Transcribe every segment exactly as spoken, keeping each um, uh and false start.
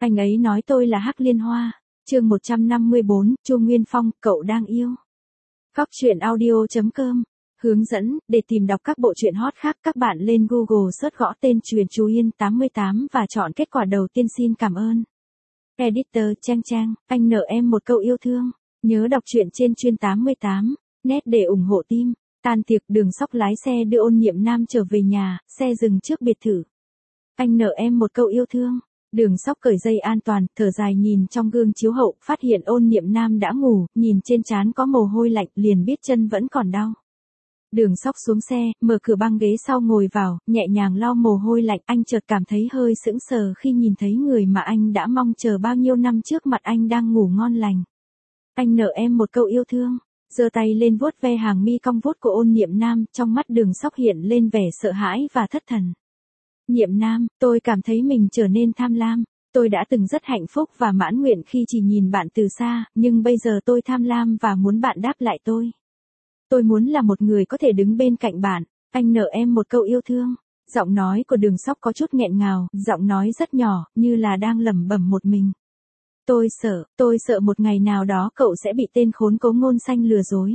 Anh ấy nói tôi là Hắc Liên Hoa. Chương một trăm năm mươi bốn, Chu Nguyên Phong, cậu đang yêu. Góc truyện audio chấm com. Hướng dẫn, để tìm đọc các bộ truyện hot khác các bạn lên Google search gõ tên Truyện Chú Yên tám mươi tám và chọn kết quả đầu tiên. Xin cảm ơn. Editor Trang Trang, anh nợ em một câu yêu thương. Nhớ đọc truyện trên Chuyên tám mươi tám, net để ủng hộ team. Tan tiệc, Đường Sóc lái xe đưa Ôn Niệm Nam trở về nhà, xe dừng trước biệt thự. Anh nợ em một câu yêu thương. Đường Sóc cởi dây an toàn, thở dài nhìn trong gương chiếu hậu, phát hiện Ôn Niệm Nam đã ngủ, nhìn trên trán có mồ hôi lạnh, liền biết chân vẫn còn đau. Đường Sóc xuống xe, mở cửa băng ghế sau ngồi vào, nhẹ nhàng lau mồ hôi lạnh, anh chợt cảm thấy hơi sững sờ khi nhìn thấy người mà anh đã mong chờ bao nhiêu năm trước mặt anh đang ngủ ngon lành. Anh nợ em một câu yêu thương. Giơ tay lên vuốt ve hàng mi cong vuốt của Ôn Niệm Nam, trong mắt Đường Sóc hiện lên vẻ sợ hãi và thất thần. Niệm Nam, tôi cảm thấy mình trở nên tham lam. Tôi đã từng rất hạnh phúc và mãn nguyện khi chỉ nhìn bạn từ xa, nhưng bây giờ tôi tham lam và muốn bạn đáp lại tôi. Tôi muốn là một người có thể đứng bên cạnh bạn. Anh nợ em một câu yêu thương. Giọng nói của Đường Sóc có chút nghẹn ngào, giọng nói rất nhỏ, như là đang lẩm bẩm một mình. Tôi sợ, tôi sợ một ngày nào đó cậu sẽ bị tên khốn Cố Ngôn Xanh lừa dối.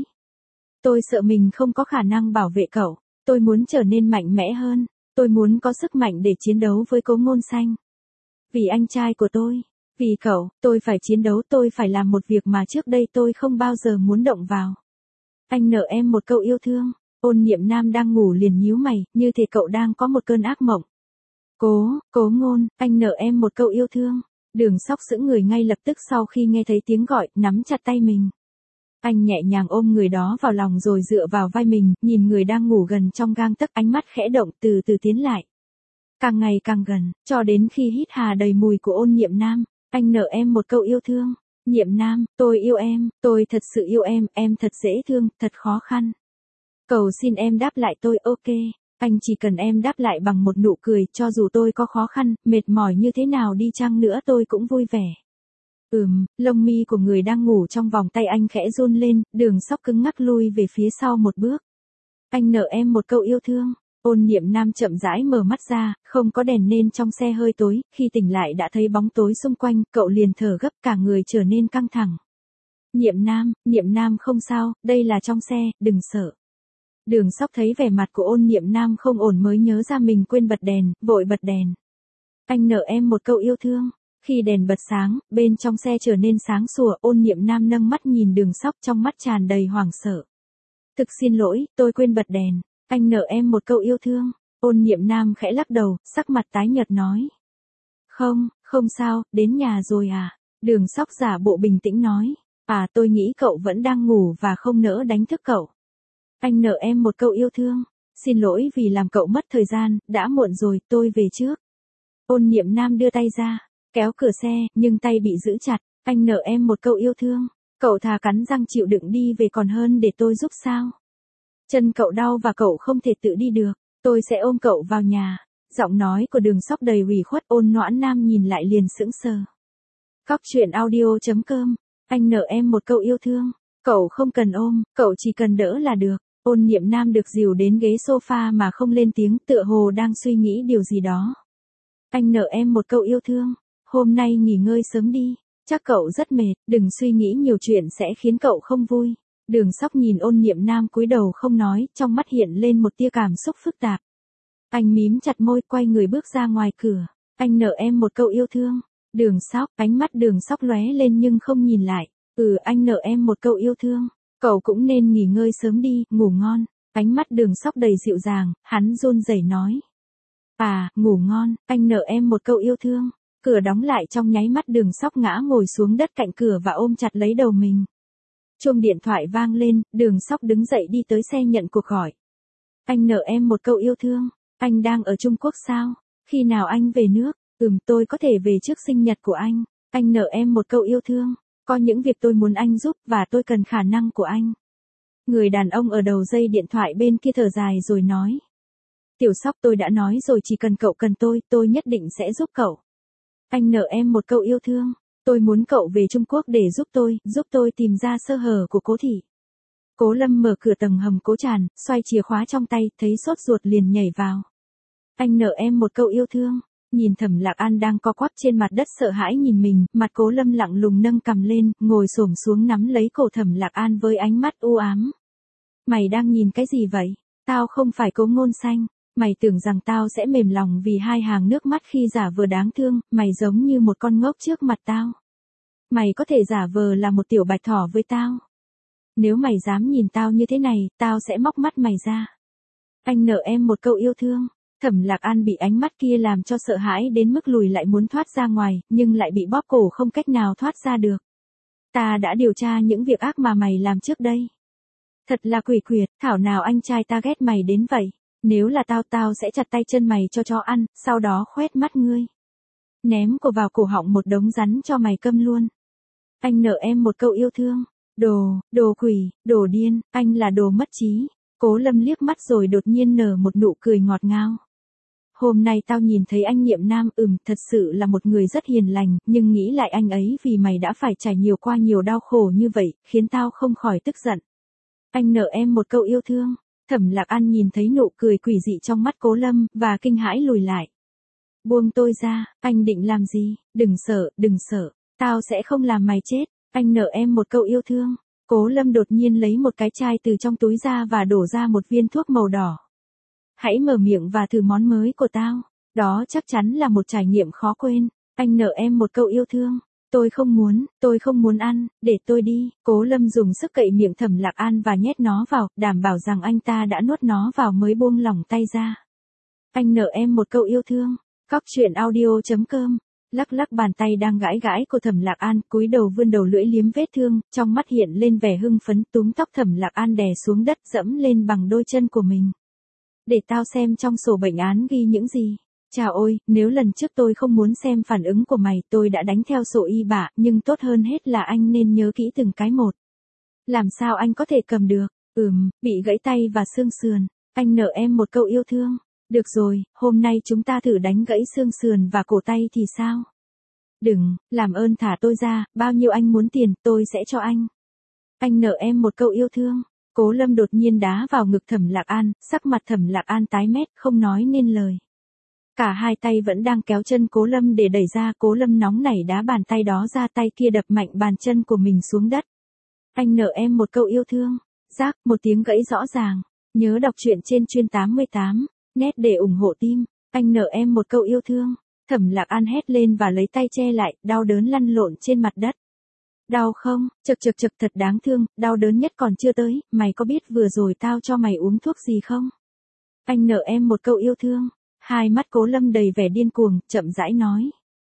Tôi sợ mình không có khả năng bảo vệ cậu. Tôi muốn trở nên mạnh mẽ hơn. Tôi muốn có sức mạnh để chiến đấu với Cố Ngôn Xanh. Vì anh trai của tôi, vì cậu, tôi phải chiến đấu, tôi phải làm một việc mà trước đây tôi không bao giờ muốn động vào. Anh nợ em một câu yêu thương. Ôn Niệm Nam đang ngủ liền nhíu mày, như thể cậu đang có một cơn ác mộng. Cố, Cố Ngôn, anh nợ em một câu yêu thương. Đường Sóc sững người ngay lập tức sau khi nghe thấy tiếng gọi, nắm chặt tay mình. Anh nhẹ nhàng ôm người đó vào lòng rồi dựa vào vai mình, nhìn người đang ngủ gần trong gang tấc, ánh mắt khẽ động, từ từ tiến lại. Càng ngày càng gần, cho đến khi hít hà đầy mùi của Ôn Niệm Nam. Anh nợ em một câu yêu thương. Niệm Nam, tôi yêu em, tôi thật sự yêu em, em thật dễ thương, thật khó khăn. Cầu xin em đáp lại tôi, ok. Anh chỉ cần em đáp lại bằng một nụ cười, cho dù tôi có khó khăn, mệt mỏi như thế nào đi chăng nữa tôi cũng vui vẻ. Ừm, lông mi của người đang ngủ trong vòng tay anh khẽ run lên, Đường Sóc cứng ngắc lui về phía sau một bước. Anh nợ em một câu yêu thương. Ôn Niệm Nam chậm rãi mở mắt ra, không có đèn nên trong xe hơi tối, khi tỉnh lại đã thấy bóng tối xung quanh, cậu liền thở gấp, cả người trở nên căng thẳng. Niệm Nam, Niệm Nam không sao, đây là trong xe, đừng sợ. Đường Sóc thấy vẻ mặt của Ôn Niệm Nam không ổn mới nhớ ra mình quên bật đèn, vội bật đèn. Anh nợ em một câu yêu thương. Khi đèn bật sáng, bên trong xe trở nên sáng sủa, Ôn Niệm Nam nâng mắt nhìn Đường Sóc, trong mắt tràn đầy hoảng sợ. Thực xin lỗi, tôi quên bật đèn. Anh nợ em một câu yêu thương. Ôn Niệm Nam khẽ lắc đầu, sắc mặt tái nhợt nói. Không, không sao, đến nhà rồi à? Đường Sóc giả bộ bình tĩnh nói. À, tôi nghĩ cậu vẫn đang ngủ và không nỡ đánh thức cậu. Anh nợ em một câu yêu thương. Xin lỗi vì làm cậu mất thời gian, đã muộn rồi, tôi về trước. Ôn Niệm Nam đưa tay ra, kéo cửa xe, nhưng tay bị giữ chặt. Anh nợ em một câu yêu thương. Cậu thà cắn răng chịu đựng đi về còn hơn để tôi giúp sao? Chân cậu đau và cậu không thể tự đi được. Tôi sẽ ôm cậu vào nhà. Giọng nói của Đường Sóc đầy ủy khuất. Ôn Noãn Nam nhìn lại liền sững sờ. Góc truyện audio chấm com. Anh nợ em một câu yêu thương. Cậu không cần ôm, cậu chỉ cần đỡ là được. Ôn Niệm Nam được dìu đến ghế sofa mà không lên tiếng, tựa hồ đang suy nghĩ điều gì đó. Anh nợ em một câu yêu thương. Hôm nay nghỉ ngơi sớm đi. Chắc cậu rất mệt, đừng suy nghĩ nhiều chuyện sẽ khiến cậu không vui. Đường Sóc nhìn Ôn Niệm Nam cúi đầu không nói, trong mắt hiện lên một tia cảm xúc phức tạp. Anh mím chặt môi, quay người bước ra ngoài cửa. Anh nợ em một câu yêu thương. Đường Sóc, ánh mắt Đường Sóc lóe lên nhưng không nhìn lại. Ừ, anh nợ em một câu yêu thương. Cậu cũng nên nghỉ ngơi sớm đi, ngủ ngon. Ánh mắt Đường Sóc đầy dịu dàng, hắn run rẩy nói. À, ngủ ngon, anh nợ em một câu yêu thương. Cửa đóng lại trong nháy mắt, Đường Sóc ngã ngồi xuống đất cạnh cửa và ôm chặt lấy đầu mình. Chuông điện thoại vang lên, Đường Sóc đứng dậy đi tới xe nhận cuộc gọi. Anh nợ em một câu yêu thương. Anh đang ở Trung Quốc sao? Khi nào anh về nước? Ừm, tôi có thể về trước sinh nhật của anh. Anh nợ em một câu yêu thương. Có những việc tôi muốn anh giúp và tôi cần khả năng của anh. Người đàn ông ở đầu dây điện thoại bên kia thở dài rồi nói. Tiểu Sóc, tôi đã nói rồi, chỉ cần cậu cần tôi, tôi nhất định sẽ giúp cậu. Anh nợ em một câu yêu thương. Tôi muốn cậu về Trung Quốc để giúp tôi, giúp tôi tìm ra sơ hở của Cố thị. Cố Lâm mở cửa tầng hầm Cố Tràn, xoay chìa khóa trong tay, thấy sốt ruột liền nhảy vào. Anh nợ em một câu yêu thương. Nhìn Thẩm Lạc An đang co quắp trên mặt đất sợ hãi nhìn mình, mặt Cố Lâm lặng lùng nâng cằm lên, ngồi xổm xuống nắm lấy cổ Thẩm Lạc An với ánh mắt u ám. Mày đang nhìn cái gì vậy? Tao không phải Cố Ngôn Xanh. Mày tưởng rằng tao sẽ mềm lòng vì hai hàng nước mắt khi giả vờ đáng thương, mày giống như một con ngốc trước mặt tao. Mày có thể giả vờ là một tiểu bạch thỏ với tao. Nếu mày dám nhìn tao như thế này, tao sẽ móc mắt mày ra. Anh nợ em một câu yêu thương. Thẩm Lạc An bị ánh mắt kia làm cho sợ hãi đến mức lùi lại muốn thoát ra ngoài, nhưng lại bị bóp cổ không cách nào thoát ra được. Ta đã điều tra những việc ác mà mày làm trước đây. Thật là quỷ quyệt, thảo nào anh trai ta ghét mày đến vậy. Nếu là tao tao sẽ chặt tay chân mày cho chó ăn, sau đó khoét mắt ngươi. Ném cô vào cổ họng một đống rắn cho mày câm luôn. Anh nợ em một câu yêu thương. Đồ, đồ quỷ, đồ điên, anh là đồ mất trí. Cố Lâm liếc mắt rồi đột nhiên nở một nụ cười ngọt ngào. Hôm nay tao nhìn thấy anh Niệm Nam, ừm, thật sự là một người rất hiền lành, nhưng nghĩ lại anh ấy vì mày đã phải trải nhiều qua nhiều đau khổ như vậy, khiến tao không khỏi tức giận. Anh nợ em một câu yêu thương. Thẩm Lạc An nhìn thấy nụ cười quỷ dị trong mắt Cố Lâm, và kinh hãi lùi lại. Buông tôi ra, anh định làm gì? Đừng sợ, đừng sợ, tao sẽ không làm mày chết. Anh nợ em một câu yêu thương. Cố Lâm đột nhiên lấy một cái chai từ trong túi ra và đổ ra một viên thuốc màu đỏ. Hãy mở miệng và thử món mới của tao. Đó chắc chắn là một trải nghiệm khó quên. Anh nợ em một câu yêu thương. Tôi không muốn, tôi không muốn ăn, để tôi đi. Cố Lâm dùng sức cậy miệng Thẩm Lạc An và nhét nó vào, đảm bảo rằng anh ta đã nuốt nó vào mới buông lỏng tay ra. Anh nợ em một câu yêu thương. Cóc truyện audio chấm com. Lắc lắc bàn tay đang gãi gãi của Thẩm Lạc An, cúi đầu vươn đầu lưỡi liếm vết thương, trong mắt hiện lên vẻ hưng phấn, túm tóc Thẩm Lạc An đè xuống đất, dẫm lên bằng đôi chân của mình. Để tao xem trong sổ bệnh án ghi những gì. Chào ôi, nếu lần trước tôi không muốn xem phản ứng của mày, tôi đã đánh theo sổ y bạ, nhưng tốt hơn hết là anh nên nhớ kỹ từng cái một. Làm sao anh có thể cầm được? Ừm, bị gãy tay và xương sườn. Anh nợ em một câu yêu thương. Được rồi, hôm nay chúng ta thử đánh gãy xương sườn và cổ tay thì sao? Đừng, làm ơn thả tôi ra, bao nhiêu anh muốn tiền, tôi sẽ cho anh. Anh nợ em một câu yêu thương. Cố Lâm đột nhiên đá vào ngực Thẩm Lạc An, sắc mặt Thẩm Lạc An tái mét, không nói nên lời. Cả hai tay vẫn đang kéo chân Cố Lâm để đẩy ra, Cố Lâm nóng nảy đá bàn tay đó ra, tay kia đập mạnh bàn chân của mình xuống đất. Anh nợ em một câu yêu thương. Rác, một tiếng gãy rõ ràng. Nhớ đọc truyện trên chuyên tám mươi tám, nét để ủng hộ team. Anh nợ em một câu yêu thương. Thẩm Lạc An hét lên và lấy tay che lại, đau đớn lăn lộn trên mặt đất. Đau không? Chực chực chực, thật đáng thương, đau đớn nhất còn chưa tới, mày có biết vừa rồi tao cho mày uống thuốc gì không? Anh nợ em một câu yêu thương. Hai mắt Cố Lâm đầy vẻ điên cuồng, chậm rãi nói.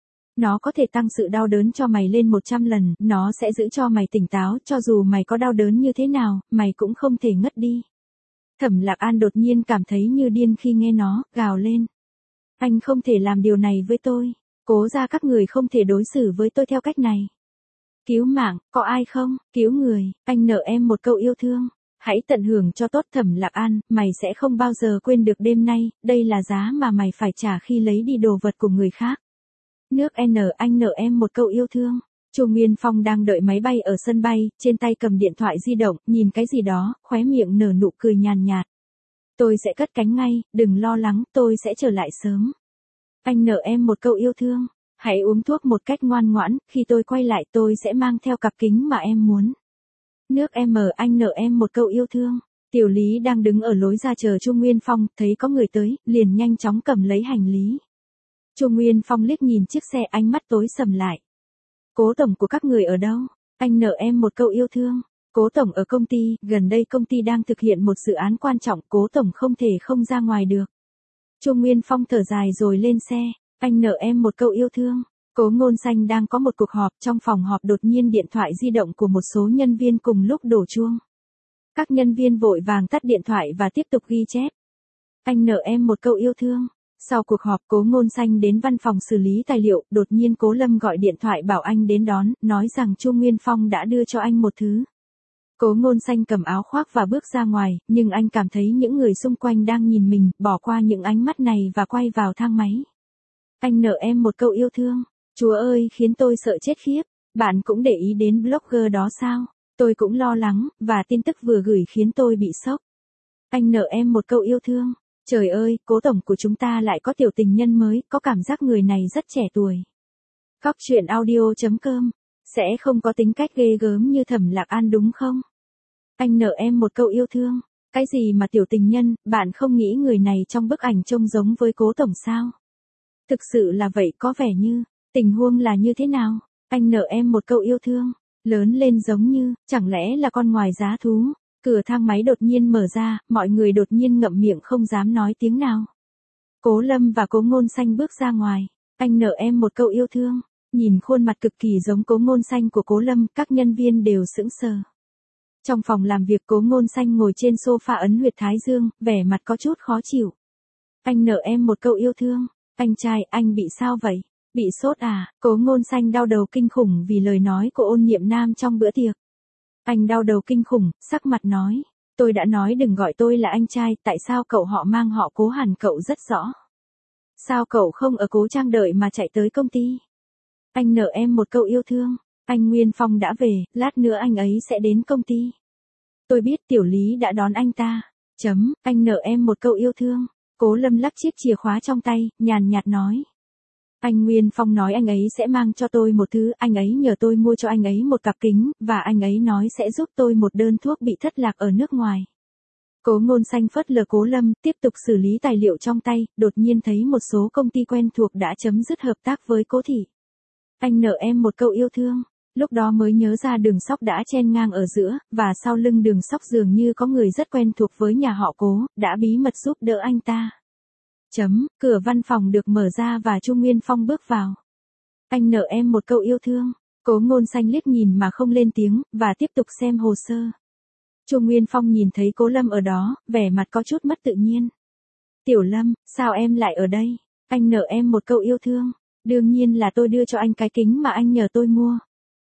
Nó có thể tăng sự đau đớn cho mày lên một trăm lần, nó sẽ giữ cho mày tỉnh táo, cho dù mày có đau đớn như thế nào, mày cũng không thể ngất đi. Thẩm Lạc An đột nhiên cảm thấy như điên khi nghe nó, gào lên. Anh không thể làm điều này với tôi. Cố ra các người không thể đối xử với tôi theo cách này. Cứu mạng, có ai không? Cứu người, anh nợ em một câu yêu thương. Hãy tận hưởng cho tốt Thẩm Lạc An, mày sẽ không bao giờ quên được đêm nay, đây là giá mà mày phải trả khi lấy đi đồ vật của người khác. Nước N, anh nợ em một câu yêu thương. Chu Nguyên Phong đang đợi máy bay ở sân bay, trên tay cầm điện thoại di động, nhìn cái gì đó, khóe miệng nở nụ cười nhàn nhạt. Tôi sẽ cất cánh ngay, đừng lo lắng, tôi sẽ trở lại sớm. Anh nợ em một câu yêu thương. Hãy uống thuốc một cách ngoan ngoãn, khi tôi quay lại tôi sẽ mang theo cặp kính mà em muốn. Nước M, anh nợ em một câu yêu thương. Tiểu Lý đang đứng ở lối ra chờ Chu Nguyên Phong, thấy có người tới, liền nhanh chóng cầm lấy hành lý. Chu Nguyên Phong liếc nhìn chiếc xe, ánh mắt tối sầm lại. Cố tổng của các người ở đâu? Anh nợ em một câu yêu thương. Cố tổng ở công ty, gần đây công ty đang thực hiện một dự án quan trọng, cố tổng không thể không ra ngoài được. Chu Nguyên Phong thở dài rồi lên xe. Anh nợ em một câu yêu thương. Cố Ngôn Xanh đang có một cuộc họp, trong phòng họp đột nhiên điện thoại di động của một số nhân viên cùng lúc đổ chuông. Các nhân viên vội vàng tắt điện thoại và tiếp tục ghi chép. Anh nợ em một câu yêu thương. Sau cuộc họp, Cố Ngôn Xanh đến văn phòng xử lý tài liệu, đột nhiên Cố Lâm gọi điện thoại bảo anh đến đón, nói rằng Chu Nguyên Phong đã đưa cho anh một thứ. Cố Ngôn Xanh cầm áo khoác và bước ra ngoài, nhưng anh cảm thấy những người xung quanh đang nhìn mình, bỏ qua những ánh mắt này và quay vào thang máy. Anh nợ em một câu yêu thương. Chúa ơi, khiến tôi sợ chết khiếp. Bạn cũng để ý đến blogger đó sao? Tôi cũng lo lắng, và tin tức vừa gửi khiến tôi bị sốc. Anh nợ em một câu yêu thương. Trời ơi, cố tổng của chúng ta lại có tiểu tình nhân mới, có cảm giác người này rất trẻ tuổi. Góc chuyện audio chấm com, sẽ không có tính cách ghê gớm như Thẩm Lạc An đúng không? Anh nợ em một câu yêu thương. Cái gì mà tiểu tình nhân, bạn không nghĩ người này trong bức ảnh trông giống với cố tổng sao? Thực sự là vậy, có vẻ như, tình huống là như thế nào? Anh nợ em một câu yêu thương, lớn lên giống như, chẳng lẽ là con ngoài giá thú? Cửa thang máy đột nhiên mở ra, mọi người đột nhiên ngậm miệng không dám nói tiếng nào. Cố Lâm và Cố Ngôn Xanh bước ra ngoài. Anh nợ em một câu yêu thương. Nhìn khuôn mặt cực kỳ giống Cố Ngôn Xanh của Cố Lâm, các nhân viên đều sững sờ. Trong phòng làm việc, Cố Ngôn Xanh ngồi trên sofa ấn huyệt thái dương, vẻ mặt có chút khó chịu. Anh nợ em một câu yêu thương. Anh trai, anh bị sao vậy? Bị sốt à? Cố Ngôn Xanh đau đầu kinh khủng vì lời nói của Ôn Niệm Nam trong bữa tiệc. Anh đau đầu kinh khủng, sắc mặt nói. Tôi đã nói đừng gọi tôi là anh trai, tại sao cậu họ mang họ Cố hẳn cậu rất rõ. Sao cậu không ở Cố Trang đợi mà chạy tới công ty? Anh nợ em một câu yêu thương. Anh Nguyên Phong đã về, lát nữa anh ấy sẽ đến công ty. Tôi biết Tiểu Lý đã đón anh ta. Chấm, anh nợ em một câu yêu thương. Cố Lâm lắc chiếc chìa khóa trong tay, nhàn nhạt nói. Anh Nguyên Phong nói anh ấy sẽ mang cho tôi một thứ, anh ấy nhờ tôi mua cho anh ấy một cặp kính, và anh ấy nói sẽ giúp tôi một đơn thuốc bị thất lạc ở nước ngoài. Cố Ngôn Xanh phớt lờ Cố Lâm, tiếp tục xử lý tài liệu trong tay, đột nhiên thấy một số công ty quen thuộc đã chấm dứt hợp tác với Cố thị. Anh nợ em một câu yêu thương. Lúc đó mới nhớ ra Đường Sóc đã chen ngang ở giữa, và sau lưng Đường Sóc dường như có người rất quen thuộc với nhà họ Cố, đã bí mật giúp đỡ anh ta. Chấm, cửa văn phòng được mở ra và Chu Nguyên Phong bước vào. Anh nợ em một câu yêu thương. Cố Ngôn Xanh liếc nhìn mà không lên tiếng, và tiếp tục xem hồ sơ. Chu Nguyên Phong nhìn thấy Cố Lâm ở đó, vẻ mặt có chút mất tự nhiên. Tiểu Lâm, sao em lại ở đây? Anh nợ em một câu yêu thương. Đương nhiên là tôi đưa cho anh cái kính mà anh nhờ tôi mua.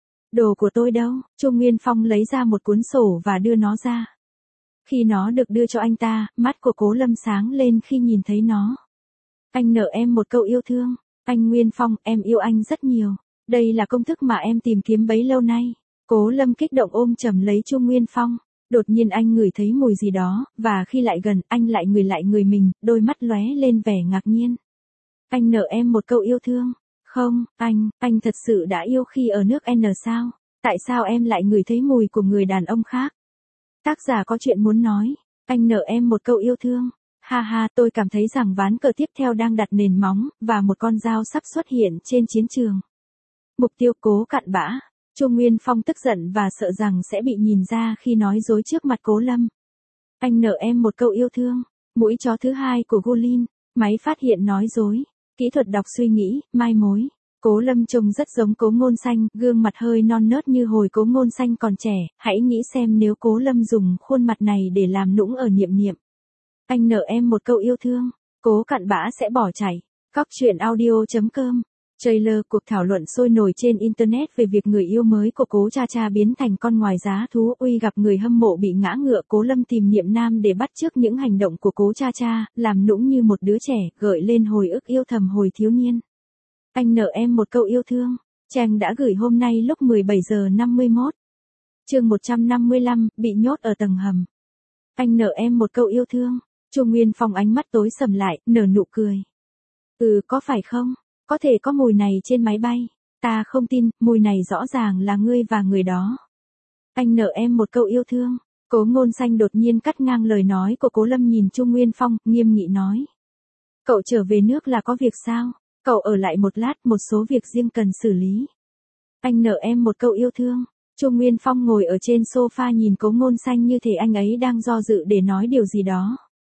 Đồ của tôi đâu? Chu Nguyên Phong lấy ra một cuốn sổ và đưa nó ra. Khi nó được đưa cho anh ta, mắt của Cố Lâm sáng lên khi nhìn thấy nó. Anh nợ em một câu yêu thương. Anh Nguyên Phong, em yêu anh rất nhiều. Đây là công thức mà em tìm kiếm bấy lâu nay. Cố Lâm kích động ôm chầm lấy Chu Nguyên Phong. Đột nhiên anh ngửi thấy mùi gì đó, và khi lại gần, anh lại ngửi lại người mình, đôi mắt lóe lên vẻ ngạc nhiên. Anh nợ em một câu yêu thương. Không, anh, anh thật sự đã yêu khi ở nước N sao? Tại sao em lại ngửi thấy mùi của người đàn ông khác? Tác giả có chuyện muốn nói. Anh nợ em một câu yêu thương. Ha ha, tôi cảm thấy rằng ván cờ tiếp theo đang đặt nền móng, và một con dao sắp xuất hiện trên chiến trường. Mục tiêu Cố cặn bã. Chu Nguyên Phong tức giận và sợ rằng sẽ bị nhìn ra khi nói dối trước mặt Cố Lâm. Anh nợ em một câu yêu thương. Mũi chó thứ hai của Gulin. Máy phát hiện nói dối. Kỹ thuật đọc suy nghĩ, mai mối. Cố Lâm trông rất giống Cố Ngôn Xanh, gương mặt hơi non nớt như hồi Cố Ngôn Xanh còn trẻ, hãy nghĩ xem nếu Cố Lâm dùng khuôn mặt này để làm nũng ở Niệm Niệm. Anh nợ em một câu yêu thương. Cố cặn bã sẽ bỏ chạy. Góc chuyện audio chấm com. Trailer cuộc thảo luận sôi nổi trên Internet về việc người yêu mới của Cố Cha Cha biến thành con ngoài giá thú uy gặp người hâm mộ bị ngã ngựa. Cố Lâm tìm Niệm Nam để bắt chước những hành động của Cố Cha Cha, làm nũng như một đứa trẻ, gợi lên hồi ức yêu thầm hồi thiếu niên. Anh nợ em một câu yêu thương. Trang đã gửi hôm nay lúc mười bảy giờ năm mươi mốt. Chương một trăm năm mươi lăm, bị nhốt ở tầng hầm. Anh nợ em một câu yêu thương. Chu Nguyên Phong ánh mắt tối sầm lại, nở nụ cười. Ừ, có phải không? Có thể có mùi này trên máy bay. Ta không tin, mùi này rõ ràng là ngươi và người đó. Anh nợ em một câu yêu thương. Cố Ngôn Xanh đột nhiên cắt ngang lời nói của Cố Lâm, nhìn Chu Nguyên Phong, nghiêm nghị nói. Cậu trở về nước là có việc sao? Cậu ở lại một lát, một số việc riêng cần xử lý. Anh nợ em một câu yêu thương. Chu Nguyên Phong ngồi ở trên sofa nhìn Cố Ngôn Xanh như thể anh ấy đang do dự để nói điều gì đó.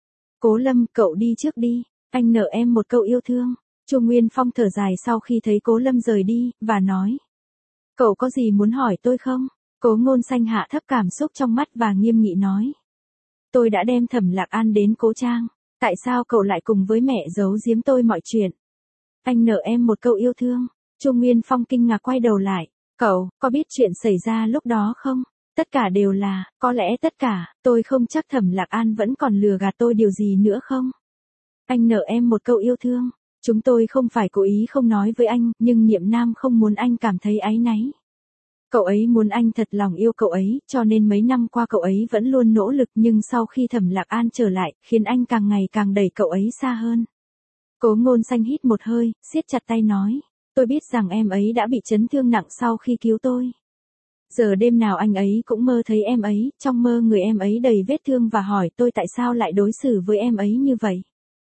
Cố Lâm, cậu đi trước đi. Anh nợ em một câu yêu thương. Chu Nguyên Phong thở dài sau khi thấy Cố Lâm rời đi, và nói. Cậu có gì muốn hỏi tôi không? Cố Ngôn Xanh hạ thấp cảm xúc trong mắt và nghiêm nghị nói. Tôi đã đem Thẩm Lạc An đến Cố Trang. Tại sao cậu lại cùng với mẹ giấu giếm tôi mọi chuyện? Anh nợ em một câu yêu thương. Chu Nguyên Phong kinh ngạc quay đầu lại. Cậu, có biết chuyện xảy ra lúc đó không? Tất cả đều là, có lẽ tất cả, tôi không chắc Thẩm Lạc An vẫn còn lừa gạt tôi điều gì nữa không? Anh nợ em một câu yêu thương. Chúng tôi không phải cố ý không nói với anh, nhưng Niệm Nam không muốn anh cảm thấy áy náy. Cậu ấy muốn anh thật lòng yêu cậu ấy, cho nên mấy năm qua cậu ấy vẫn luôn nỗ lực, nhưng sau khi Thẩm Lạc An trở lại, khiến anh càng ngày càng đẩy cậu ấy xa hơn. Cố Ngôn Xanh hít một hơi, siết chặt tay nói, tôi biết rằng em ấy đã bị chấn thương nặng sau khi cứu tôi. Giờ đêm nào anh ấy cũng mơ thấy em ấy, trong mơ người em ấy đầy vết thương và hỏi tôi tại sao lại đối xử với em ấy như vậy.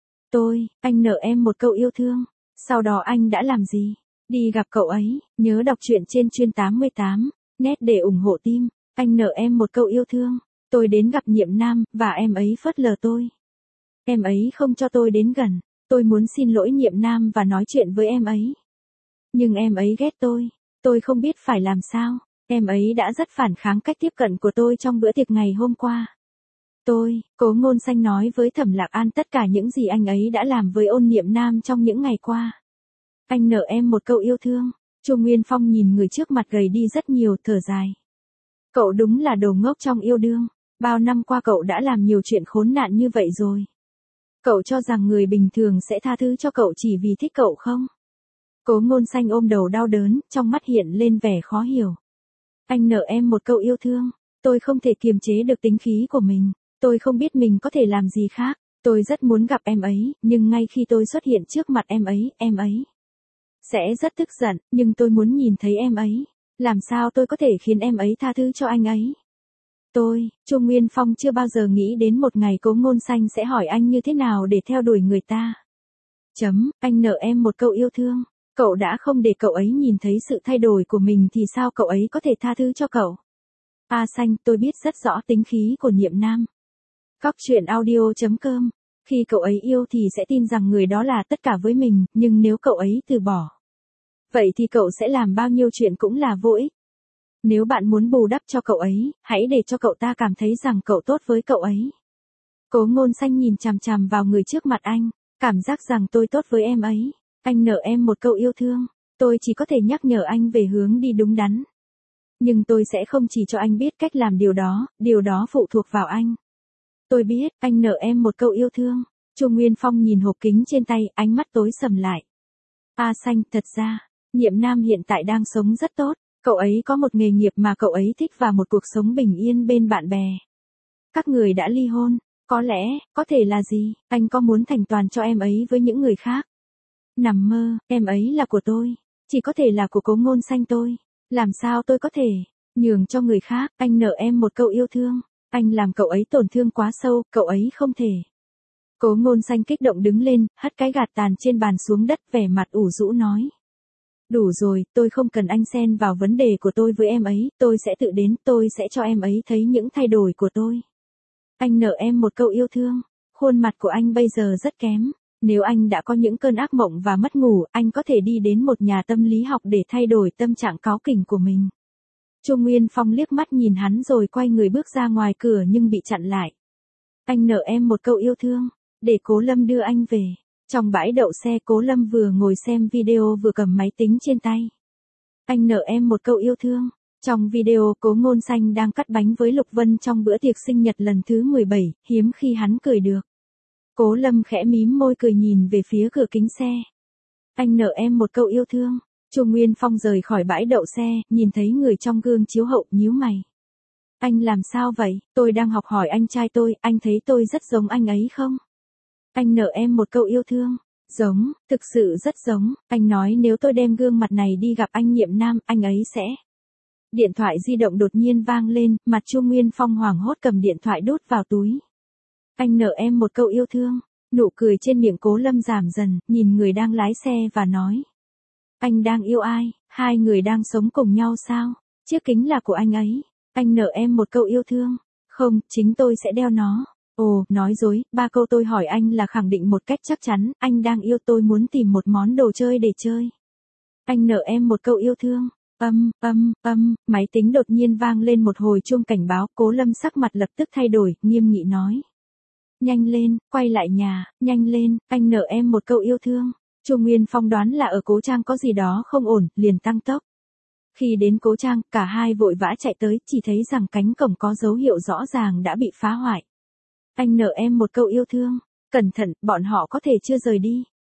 Tôi, anh nợ em một câu yêu thương. Sau đó anh đã làm gì? Đi gặp cậu ấy, nhớ đọc truyện trên chuyên tám mươi tám, net để ủng hộ team. Anh nợ em một câu yêu thương. Tôi đến gặp Nhiệm Nam, và em ấy phớt lờ tôi. Em ấy không cho tôi đến gần. Tôi muốn xin lỗi Nhiệm Nam và nói chuyện với em ấy. Nhưng em ấy ghét tôi. Tôi không biết phải làm sao. Em ấy đã rất phản kháng cách tiếp cận của tôi trong bữa tiệc ngày hôm qua. Tôi, Cố Ngôn Xanh nói với Thẩm Lạc An tất cả những gì anh ấy đã làm với Ôn Niệm Nam trong những ngày qua. Anh nợ em một câu yêu thương. Chu Nguyên Phong nhìn người trước mặt gầy đi rất nhiều, thở dài. Cậu đúng là đồ ngốc trong yêu đương. Bao năm qua cậu đã làm nhiều chuyện khốn nạn như vậy rồi. Cậu cho rằng người bình thường sẽ tha thứ cho cậu chỉ vì thích cậu không? Cố Ngôn Xanh ôm đầu đau đớn, trong mắt hiện lên vẻ khó hiểu. Anh nợ em một câu yêu thương. Tôi không thể kiềm chế được tính khí của mình. Tôi không biết mình có thể làm gì khác. Tôi rất muốn gặp em ấy, nhưng ngay khi tôi xuất hiện trước mặt em ấy, em ấy sẽ rất tức giận, nhưng tôi muốn nhìn thấy em ấy. Làm sao tôi có thể khiến em ấy tha thứ cho anh ấy? Tôi, Chu Nguyên Phong chưa bao giờ nghĩ đến một ngày Cố Ngôn Xanh sẽ hỏi anh như thế nào để theo đuổi người ta. Chấm, anh nợ em một câu yêu thương. Cậu đã không để cậu ấy nhìn thấy sự thay đổi của mình thì sao cậu ấy có thể tha thứ cho cậu? A Xanh, tôi biết rất rõ tính khí của Niệm Nam. Cóc truyện audio chấm com. Khi cậu ấy yêu thì sẽ tin rằng người đó là tất cả với mình, nhưng nếu cậu ấy từ bỏ, vậy thì cậu sẽ làm bao nhiêu chuyện cũng là vô ích. Nếu bạn muốn bù đắp cho cậu ấy, hãy để cho cậu ta cảm thấy rằng cậu tốt với cậu ấy. Cố Ngôn Xanh nhìn chằm chằm vào người trước mặt anh, cảm giác rằng tôi tốt với em ấy. Anh nợ em một câu yêu thương. Tôi chỉ có thể nhắc nhở anh về hướng đi đúng đắn. Nhưng tôi sẽ không chỉ cho anh biết cách làm điều đó, điều đó phụ thuộc vào anh. Tôi biết, anh nợ em một câu yêu thương. Chu Nguyên Phong nhìn hộp kính trên tay, ánh mắt tối sầm lại. A Xanh, thật ra, Niệm Nam hiện tại đang sống rất tốt. Cậu ấy có một nghề nghiệp mà cậu ấy thích và một cuộc sống bình yên bên bạn bè. Các người đã ly hôn. Có lẽ, có thể là gì? Anh có muốn thành toàn cho em ấy với những người khác? Nằm mơ, em ấy là của tôi. Chỉ có thể là của Cố Ngôn Xanh tôi. Làm sao tôi có thể nhường cho người khác? Anh nợ em một câu yêu thương. Anh làm cậu ấy tổn thương quá sâu, cậu ấy không thể. Cố Ngôn Xanh kích động đứng lên, hất cái gạt tàn trên bàn xuống đất, vẻ mặt ủ rũ nói. Đủ rồi, tôi không cần anh xen vào vấn đề của tôi với em ấy, tôi sẽ tự đến, tôi sẽ cho em ấy thấy những thay đổi của tôi. Anh nợ em một câu yêu thương. Khuôn mặt của anh bây giờ rất kém. Nếu anh đã có những cơn ác mộng và mất ngủ, anh có thể đi đến một nhà tâm lý học để thay đổi tâm trạng cáu kỉnh của mình. Chu Nguyên Phong liếc mắt nhìn hắn rồi quay người bước ra ngoài cửa nhưng bị chặn lại. Anh nợ em một câu yêu thương. Để Cố Lâm đưa anh về. Trong bãi đậu xe, Cố Lâm vừa ngồi xem video vừa cầm máy tính trên tay. Anh nợ em một câu yêu thương. Trong video, Cố Ngôn Xanh đang cắt bánh với Lục Vân trong bữa tiệc sinh nhật lần thứ mười bảy, hiếm khi hắn cười được. Cố Lâm khẽ mím môi cười nhìn về phía cửa kính xe. Anh nợ em một câu yêu thương. Chu Nguyên Phong rời khỏi bãi đậu xe, nhìn thấy người trong gương chiếu hậu, nhíu mày. Anh làm sao vậy? Tôi đang học hỏi anh trai tôi, anh thấy tôi rất giống anh ấy không? Anh nợ em một câu yêu thương. Giống, thực sự rất giống. Anh nói nếu tôi đem gương mặt này đi gặp anh Niệm Nam, anh ấy sẽ... Điện thoại di động đột nhiên vang lên, mặt Chu Nguyên Phong hoảng hốt cầm điện thoại đút vào túi. Anh nợ em một câu yêu thương. Nụ cười trên miệng Cố Lâm giảm dần, nhìn người đang lái xe và nói. Anh đang yêu ai? Hai người đang sống cùng nhau sao? Chiếc kính là của anh ấy. Anh nợ em một câu yêu thương. Không, chính tôi sẽ đeo nó. Ồ, nói dối, ba câu tôi hỏi anh là khẳng định một cách chắc chắn, anh đang yêu tôi muốn tìm một món đồ chơi để chơi. Anh nợ em một câu yêu thương. Âm, âm, âm, máy tính đột nhiên vang lên một hồi chuông cảnh báo, Cố Lâm sắc mặt lập tức thay đổi, nghiêm nghị nói. Nhanh lên, quay lại nhà, nhanh lên, anh nợ em một câu yêu thương. Chu Nguyên Phong đoán là ở Cố Trang có gì đó không ổn, liền tăng tốc. Khi đến Cố Trang, cả hai vội vã chạy tới, chỉ thấy rằng cánh cổng có dấu hiệu rõ ràng đã bị phá hoại. Anh nợ em một câu yêu thương. Cẩn thận, bọn họ có thể chưa rời đi.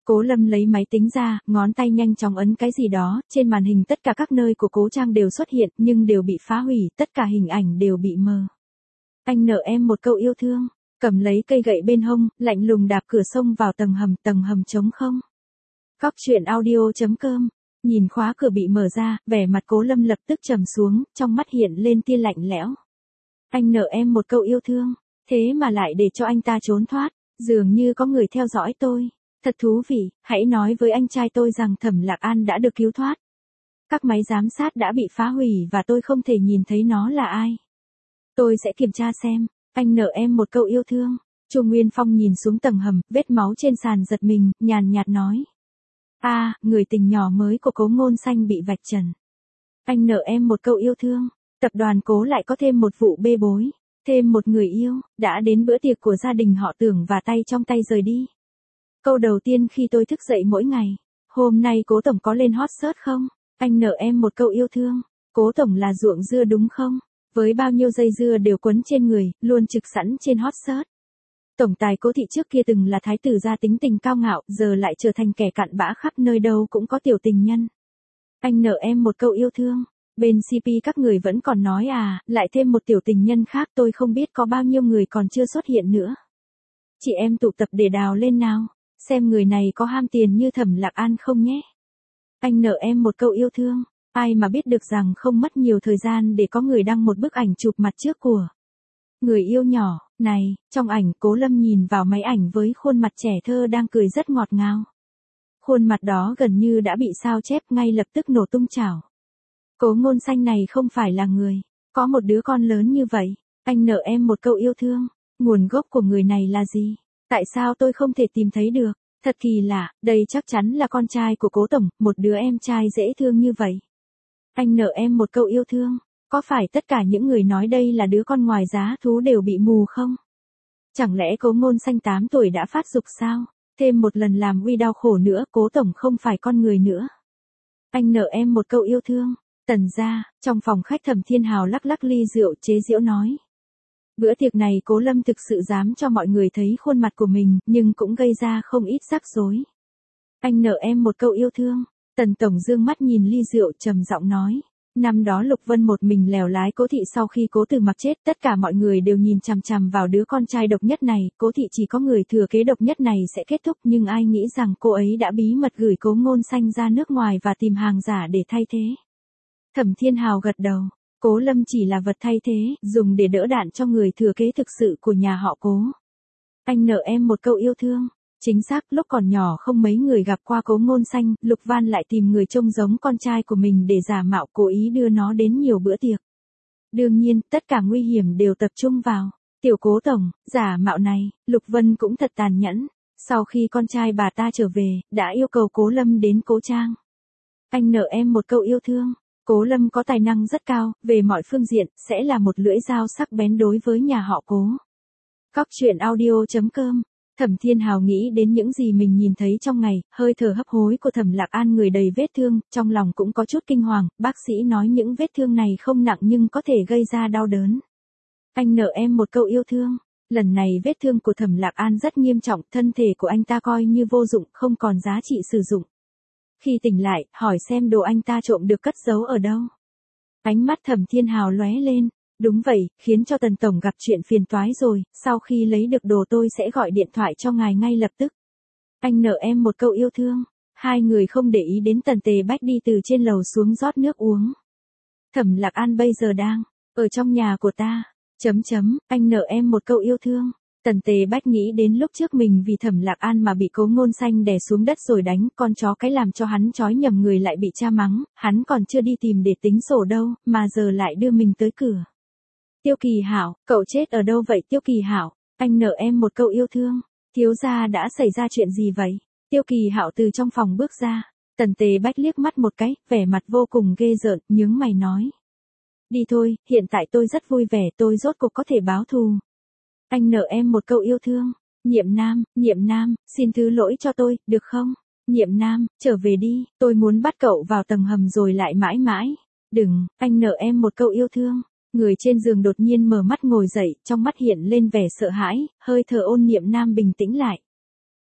Cố Lâm lấy máy tính ra, ngón tay nhanh chóng ấn cái gì đó, trên màn hình tất cả các nơi của Cố Trang đều xuất hiện, nhưng đều bị phá hủy, tất cả hình ảnh đều bị mờ. Anh nợ em một câu yêu thương, cầm lấy cây gậy bên hông, lạnh lùng đạp cửa xông vào tầng hầm, tầng hầm trống không. Cóc truyện audio chấm com, nhìn khóa cửa bị mở ra, vẻ mặt Cố Lâm lập tức trầm xuống, trong mắt hiện lên tia lạnh lẽo. Anh nợ em một câu yêu thương, thế mà lại để cho anh ta trốn thoát, dường như có người theo dõi tôi. Thật thú vị, hãy nói với anh trai tôi rằng Thẩm Lạc An đã được cứu thoát. Các máy giám sát đã bị phá hủy và tôi không thể nhìn thấy nó là ai. Tôi sẽ kiểm tra xem, anh nợ em một câu yêu thương. Chu Nguyên Phong nhìn xuống tầng hầm, vết máu trên sàn giật mình, nhàn nhạt nói. A, à, người tình nhỏ mới của Cố Ngôn Xanh bị vạch trần. Anh nợ em một câu yêu thương. Tập đoàn Cố lại có thêm một vụ bê bối, thêm một người yêu, đã đến bữa tiệc của gia đình họ Tưởng và tay trong tay rời đi. Câu đầu tiên khi tôi thức dậy mỗi ngày, hôm nay Cố Tổng có lên hot search không? Anh nợ em một câu yêu thương. Cố Tổng là ruộng dưa đúng không? Với bao nhiêu dây dưa đều quấn trên người, luôn trực sẵn trên hot search. Tổng tài Cố Thị trước kia từng là thái tử gia tính tình cao ngạo, giờ lại trở thành kẻ cặn bã, khắp nơi đâu cũng có tiểu tình nhân. Anh nợ em một câu yêu thương. Bên xê pê các người vẫn còn nói à, lại thêm một tiểu tình nhân khác, tôi không biết có bao nhiêu người còn chưa xuất hiện nữa. Chị em tụ tập để đào lên nào, xem người này có ham tiền như Thẩm Lạc An không nhé. Anh nợ em một câu yêu thương, ai mà biết được rằng không mất nhiều thời gian để có người đăng một bức ảnh chụp mặt trước của người yêu nhỏ. Này, trong ảnh Cố Lâm nhìn vào máy ảnh với khuôn mặt trẻ thơ đang cười rất ngọt ngào. Khuôn mặt đó gần như đã bị sao chép, ngay lập tức nổ tung chảo. Cố Ngôn Xanh này không phải là người, có một đứa con lớn như vậy. Anh nợ em một câu yêu thương, nguồn gốc của người này là gì? Tại sao tôi không thể tìm thấy được? Thật kỳ lạ, đây chắc chắn là con trai của Cố Tổng, một đứa em trai dễ thương như vậy. Anh nợ em một câu yêu thương, có phải tất cả những người nói đây là đứa con ngoài giá thú đều bị mù không? Chẳng lẽ Cố Ngôn Xanh tám tuổi đã phát dục sao? Thêm một lần làm uy đau khổ nữa, Cố Tổng không phải con người nữa. Anh nợ em một câu yêu thương. Tần gia, trong phòng khách Thẩm Thiên Hào lắc lắc ly rượu chế giễu nói. Bữa tiệc này Cố Lâm thực sự dám cho mọi người thấy khuôn mặt của mình, nhưng cũng gây ra không ít rắc rối. Anh nợ em một câu yêu thương. Tần Tổng dương mắt nhìn ly rượu trầm giọng nói. Năm đó Lục Vân một mình lèo lái Cố Thị sau khi Cố Tử Mặc chết, tất cả mọi người đều nhìn chằm chằm vào đứa con trai độc nhất này, Cố Thị chỉ có người thừa kế độc nhất này sẽ kết thúc, nhưng ai nghĩ rằng cô ấy đã bí mật gửi Cố Ngôn Xanh ra nước ngoài và tìm hàng giả để thay thế. Thẩm Thiên Hào gật đầu, Cố Lâm chỉ là vật thay thế, dùng để đỡ đạn cho người thừa kế thực sự của nhà họ Cố. Anh nợ em một câu yêu thương. Chính xác, lúc còn nhỏ không mấy người gặp qua Cố Ngôn Xanh, Lục Văn lại tìm người trông giống con trai của mình để giả mạo, cố ý đưa nó đến nhiều bữa tiệc. Đương nhiên, tất cả nguy hiểm đều tập trung vào tiểu Cố Tổng. Giả mạo này, Lục Vân cũng thật tàn nhẫn. Sau khi con trai bà ta trở về, đã yêu cầu Cố Lâm đến Cố Trang. Anh nợ em một câu yêu thương. Cố Lâm có tài năng rất cao, về mọi phương diện, sẽ là một lưỡi dao sắc bén đối với nhà họ Cố. Cóc truyện audio chấm com. Thẩm Thiên Hào nghĩ đến những gì mình nhìn thấy trong ngày, hơi thở hấp hối của Thẩm Lạc An người đầy vết thương, trong lòng cũng có chút kinh hoàng, bác sĩ nói những vết thương này không nặng nhưng có thể gây ra đau đớn. Anh nợ em một câu yêu thương. Lần này vết thương của Thẩm Lạc An rất nghiêm trọng, thân thể của anh ta coi như vô dụng, không còn giá trị sử dụng. Khi tỉnh lại, hỏi xem đồ anh ta trộm được cất giấu ở đâu. Ánh mắt Thẩm Thiên Hào lóe lên. Đúng vậy, khiến cho Tần Tổng gặp chuyện phiền toái rồi, sau khi lấy được đồ tôi sẽ gọi điện thoại cho ngài ngay lập tức. Anh nợ em một câu yêu thương. Hai người không để ý đến Tần Tề Bách đi từ trên lầu xuống rót nước uống. Thẩm Lạc An bây giờ đang ở trong nhà của ta. Chấm chấm, anh nợ em một câu yêu thương. Tần Tề Bách nghĩ đến lúc trước mình vì Thẩm Lạc An mà bị Cố Ngôn Xanh đè xuống đất rồi đánh, con chó cái làm cho hắn trói nhầm người lại bị cha mắng, hắn còn chưa đi tìm để tính sổ đâu, mà giờ lại đưa mình tới cửa. Tiêu Kỳ Hạo, cậu chết ở đâu vậy Tiêu Kỳ Hạo? Anh nợ em một câu yêu thương. Thiếu gia đã xảy ra chuyện gì vậy? Tiêu Kỳ Hạo từ trong phòng bước ra. Tần Tề Bách liếc mắt một cái, vẻ mặt vô cùng ghê rợn, nhướng mày nói. Đi thôi, hiện tại tôi rất vui vẻ, tôi rốt cuộc có thể báo thù. Anh nợ em một câu yêu thương. Nhiệm Nam, Nhiệm Nam, xin thứ lỗi cho tôi, được không? Nhiệm Nam, trở về đi, tôi muốn bắt cậu vào tầng hầm rồi lại mãi mãi. Đừng, anh nợ em một câu yêu thương. Người trên giường đột nhiên mở mắt ngồi dậy, trong mắt hiện lên vẻ sợ hãi, hơi thở ôn Niệm Nam bình tĩnh lại.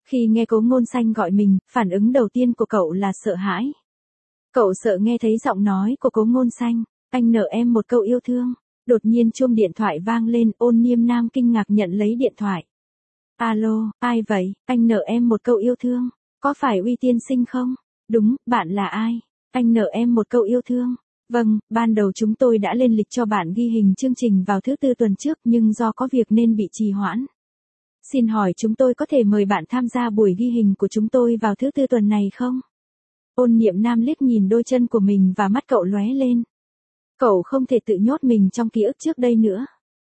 Khi nghe Cố Ngôn Xanh gọi mình, phản ứng đầu tiên của cậu là sợ hãi. Cậu sợ nghe thấy giọng nói của Cố Ngôn Xanh, anh nợ em một câu yêu thương. Đột nhiên chuông điện thoại vang lên, Ôn Niêm Nam kinh ngạc nhận lấy điện thoại. Alo, ai vậy, anh nợ em một câu yêu thương. Có phải Uy tiên sinh không? Đúng, bạn là ai? Anh nợ em một câu yêu thương. Vâng, ban đầu chúng tôi đã lên lịch cho bạn ghi hình chương trình vào thứ tư tuần trước nhưng do có việc nên bị trì hoãn. Xin hỏi chúng tôi có thể mời bạn tham gia buổi ghi hình của chúng tôi vào thứ tư tuần này không? Ôn Niệm Nam liếc nhìn đôi chân của mình và mắt cậu lóe lên. Cậu không thể tự nhốt mình trong ký ức trước đây nữa.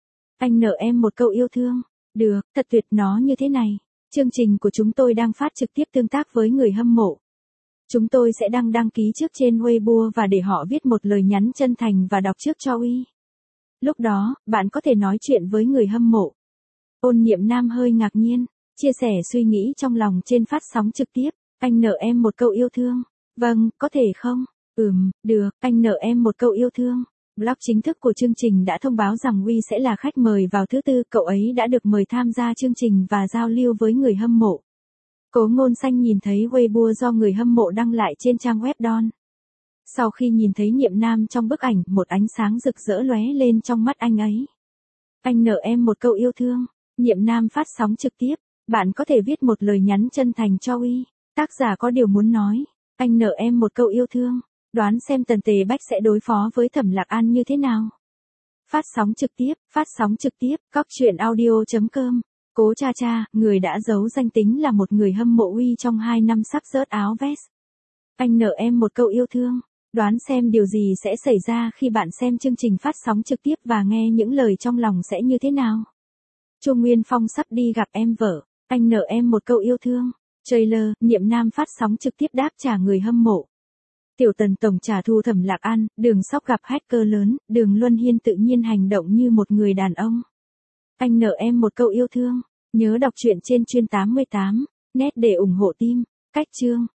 Anh nợ em một câu yêu thương. Được, thật tuyệt, nó như thế này. Chương trình của chúng tôi đang phát trực tiếp tương tác với người hâm mộ. Chúng tôi sẽ đăng đăng ký trước trên Weibo và để họ viết một lời nhắn chân thành và đọc trước cho Uy. Lúc đó, bạn có thể nói chuyện với người hâm mộ. Ôn Niệm Nam hơi ngạc nhiên, chia sẻ suy nghĩ trong lòng trên phát sóng trực tiếp. Anh nợ em một câu yêu thương. Vâng, có thể không? Ừm, được, anh nợ em một câu yêu thương. Blog chính thức của chương trình đã thông báo rằng Uy sẽ là khách mời vào thứ tư, cậu ấy đã được mời tham gia chương trình và giao lưu với người hâm mộ. Cố Ngôn Xanh nhìn thấy Weibo do người hâm mộ đăng lại trên trang web Don. Sau khi nhìn thấy Niệm Nam trong bức ảnh, một ánh sáng rực rỡ lóe lên trong mắt anh ấy. Anh nợ em một câu yêu thương. Niệm Nam phát sóng trực tiếp. Bạn có thể viết một lời nhắn chân thành cho Uy. Tác giả có điều muốn nói. Anh nợ em một câu yêu thương. Đoán xem Tần Tề Bách sẽ đối phó với Thẩm Lạc An như thế nào. Phát sóng trực tiếp, phát sóng trực tiếp, cóc truyện audio chấm com. Cố Cha Cha, người đã giấu danh tính là một người hâm mộ Uy trong hai năm sắp rớt áo vest. Anh nợ em một câu yêu thương. Đoán xem điều gì sẽ xảy ra khi bạn xem chương trình phát sóng trực tiếp và nghe những lời trong lòng sẽ như thế nào. Chu Nguyên Phong sắp đi gặp em vợ. Anh nợ em một câu yêu thương. Trailer, Niệm Nam phát sóng trực tiếp đáp trả người hâm mộ. Tiểu Tần tổng trả thù Thẩm Lạc An, Đường Sóc gặp hacker lớn, Đường Luân Hiên tự nhiên hành động như một người đàn ông. Anh nợ em một câu yêu thương. Nhớ đọc truyện trên chuyên tám mươi tám, net để ủng hộ team. Cách chương.